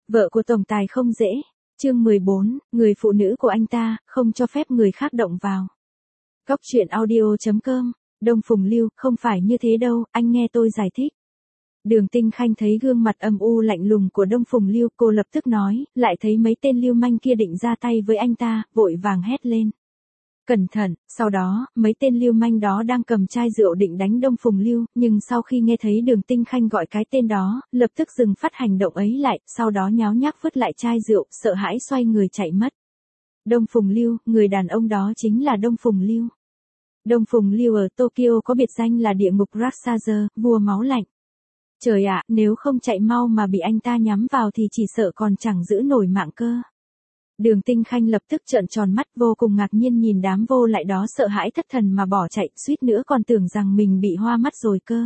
Vợ của tổng tài không dễ. Chương 14, người phụ nữ của anh ta, không cho phép người khác động vào. Cóc truyện audio.com. Đông Phùng Lưu, không phải như thế đâu, anh nghe tôi giải thích. Đường Tinh Khanh thấy gương mặt âm u lạnh lùng của Đông Phùng Lưu, cô lập tức nói, lại thấy mấy tên lưu manh kia định ra tay với anh ta, vội vàng hét lên. Cẩn thận, sau đó, mấy tên lưu manh đó đang cầm chai rượu định đánh Đông Phùng Lưu, nhưng sau khi nghe thấy Đường Tinh Khanh gọi cái tên đó, lập tức dừng phát hành động ấy lại, sau đó nháo nhác vứt lại chai rượu, sợ hãi xoay người chạy mất. Đông Phùng Lưu, người đàn ông đó chính là Đông Phùng Lưu. Đông Phùng Lưu ở Tokyo có biệt danh là địa ngục Raksazer, vua máu lạnh. Trời ạ, nếu không chạy mau mà bị anh ta nhắm vào thì chỉ sợ còn chẳng giữ nổi mạng cơ. Đường Tinh Khanh lập tức trợn tròn mắt vô cùng ngạc nhiên nhìn đám vô lại đó sợ hãi thất thần mà bỏ chạy, suýt nữa còn tưởng rằng mình bị hoa mắt rồi cơ.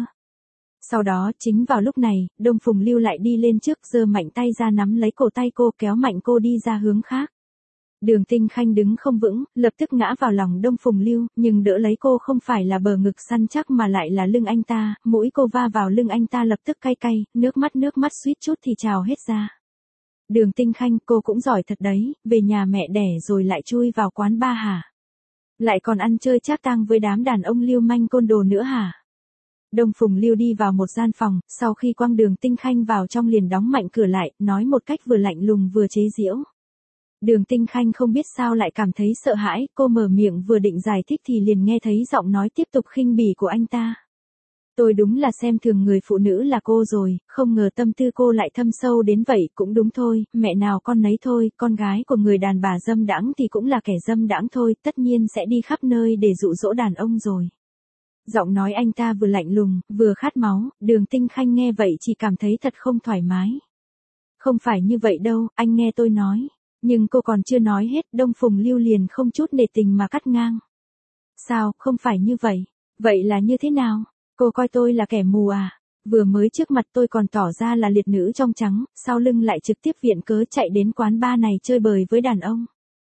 Sau đó, chính vào lúc này, Đông Phùng Lưu lại đi lên trước giơ mạnh tay ra nắm lấy cổ tay cô kéo mạnh cô đi ra hướng khác. Đường Tinh Khanh đứng không vững, lập tức ngã vào lòng Đông Phùng Lưu, nhưng đỡ lấy cô không phải là bờ ngực săn chắc mà lại là lưng anh ta, mũi cô va vào lưng anh ta lập tức cay cay, nước mắt suýt chút thì trào hết ra. Đường Tinh Khanh, cô cũng giỏi thật đấy, về nhà mẹ đẻ rồi lại chui vào quán bar hả? Lại còn ăn chơi trác tang với đám đàn ông lưu manh côn đồ nữa hả? Đông Phùng Lưu đi vào một gian phòng, sau khi quăng Đường Tinh Khanh vào trong liền đóng mạnh cửa lại, nói một cách vừa lạnh lùng vừa chế giễu. Đường Tinh Khanh không biết sao lại cảm thấy sợ hãi, cô mở miệng vừa định giải thích thì liền nghe thấy giọng nói tiếp tục khinh bỉ của anh ta. Tôi đúng là xem thường người phụ nữ là cô rồi, không ngờ tâm tư cô lại thâm sâu đến vậy, cũng đúng thôi, mẹ nào con nấy thôi, con gái của người đàn bà dâm đãng thì cũng là kẻ dâm đãng thôi, tất nhiên sẽ đi khắp nơi để dụ dỗ đàn ông rồi. Giọng nói anh ta vừa lạnh lùng, vừa khát máu, Đường Tinh Khanh nghe vậy chỉ cảm thấy thật không thoải mái. Không phải như vậy đâu, anh nghe tôi nói. Nhưng cô còn chưa nói hết, Đông Phùng Lưu liền không chút nể tình mà cắt ngang. Sao, không phải như vậy? Vậy là như thế nào? Cô coi tôi là kẻ mù à? Vừa mới trước mặt tôi còn tỏ ra là liệt nữ trong trắng, sau lưng lại trực tiếp viện cớ chạy đến quán bar này chơi bời với đàn ông.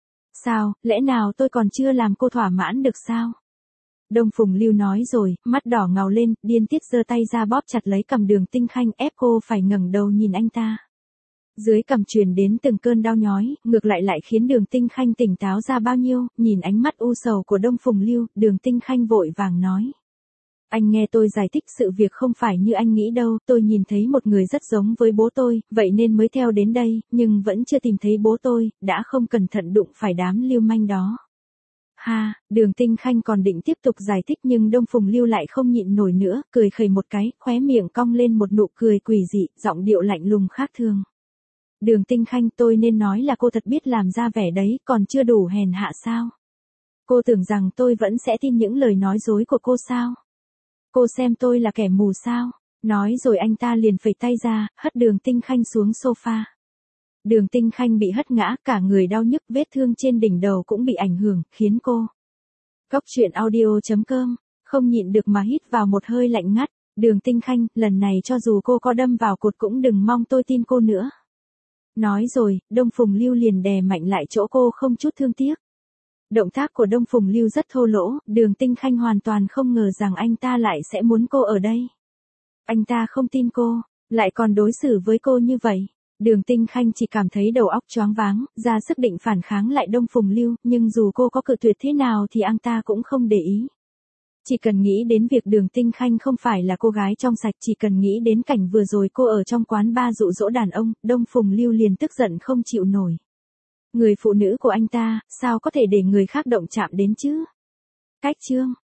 Sao, lẽ nào tôi còn chưa làm cô thỏa mãn được sao? Đông Phùng Lưu nói rồi, mắt đỏ ngầu lên, điên tiết giơ tay ra bóp chặt lấy cằm Đường Tinh Khanh ép cô phải ngẩng đầu nhìn anh ta. Dưới cằm truyền đến từng cơn đau nhói, ngược lại khiến Đường Tinh Khanh tỉnh táo ra bao nhiêu, nhìn ánh mắt u sầu của Đông Phùng Lưu, Đường Tinh Khanh vội vàng nói. Anh nghe tôi giải thích sự việc không phải như anh nghĩ đâu, tôi nhìn thấy một người rất giống với bố tôi, vậy nên mới theo đến đây, nhưng vẫn chưa tìm thấy bố tôi, đã không cẩn thận đụng phải đám lưu manh đó. Ha, Đường Tinh Khanh còn định tiếp tục giải thích nhưng Đông Phùng Lưu lại không nhịn nổi nữa, cười khẩy một cái, khóe miệng cong lên một nụ cười quỷ dị, giọng điệu lạnh lùng khác thường. Đường Tinh Khanh, tôi nên nói là cô thật biết làm ra vẻ đấy, còn chưa đủ hèn hạ sao? Cô tưởng rằng tôi vẫn sẽ tin những lời nói dối của cô sao? Cô xem tôi là kẻ mù sao? Nói rồi anh ta liền phẩy tay ra, hất Đường Tinh Khanh xuống sofa. Đường Tinh Khanh bị hất ngã, cả người đau nhức, vết thương trên đỉnh đầu cũng bị ảnh hưởng, khiến cô. Cóc truyện audio.com, không nhịn được mà hít vào một hơi lạnh ngắt. Đường Tinh Khanh, lần này cho dù cô có đâm vào cột cũng đừng mong tôi tin cô nữa. Nói rồi, Đông Phùng Lưu liền đè mạnh lại chỗ cô không chút thương tiếc. Động tác của Đông Phùng Lưu rất thô lỗ, Đường Tinh Khanh hoàn toàn không ngờ rằng anh ta lại sẽ muốn cô ở đây. Anh ta không tin cô, lại còn đối xử với cô như vậy. Đường Tinh Khanh chỉ cảm thấy đầu óc choáng váng, ra sức định phản kháng lại Đông Phùng Lưu, nhưng dù cô có cự tuyệt thế nào thì anh ta cũng không để ý. Chỉ cần nghĩ đến việc Đường Tinh Khanh không phải là cô gái trong sạch, chỉ cần nghĩ đến cảnh vừa rồi cô ở trong quán bar dụ dỗ đàn ông, Đông Phùng Lưu liền tức giận không chịu nổi. Người phụ nữ của anh ta, sao có thể để người khác động chạm đến chứ? Cách chương